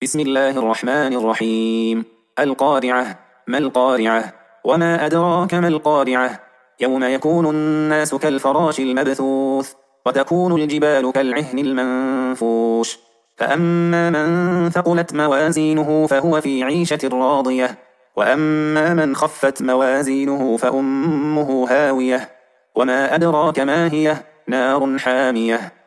بسم الله الرحمن الرحيم. القارعة. ما القارعة؟ وما أدراك ما القارعة؟ يوم يكون الناس كالفراش المبثوث وتكون الجبال كالعهن المنفوش فأما من ثقلت موازينه فهو في عيشة راضية وأما من خفت موازينه فأمه هاوية وما أدراك ما هي؟ نار حامية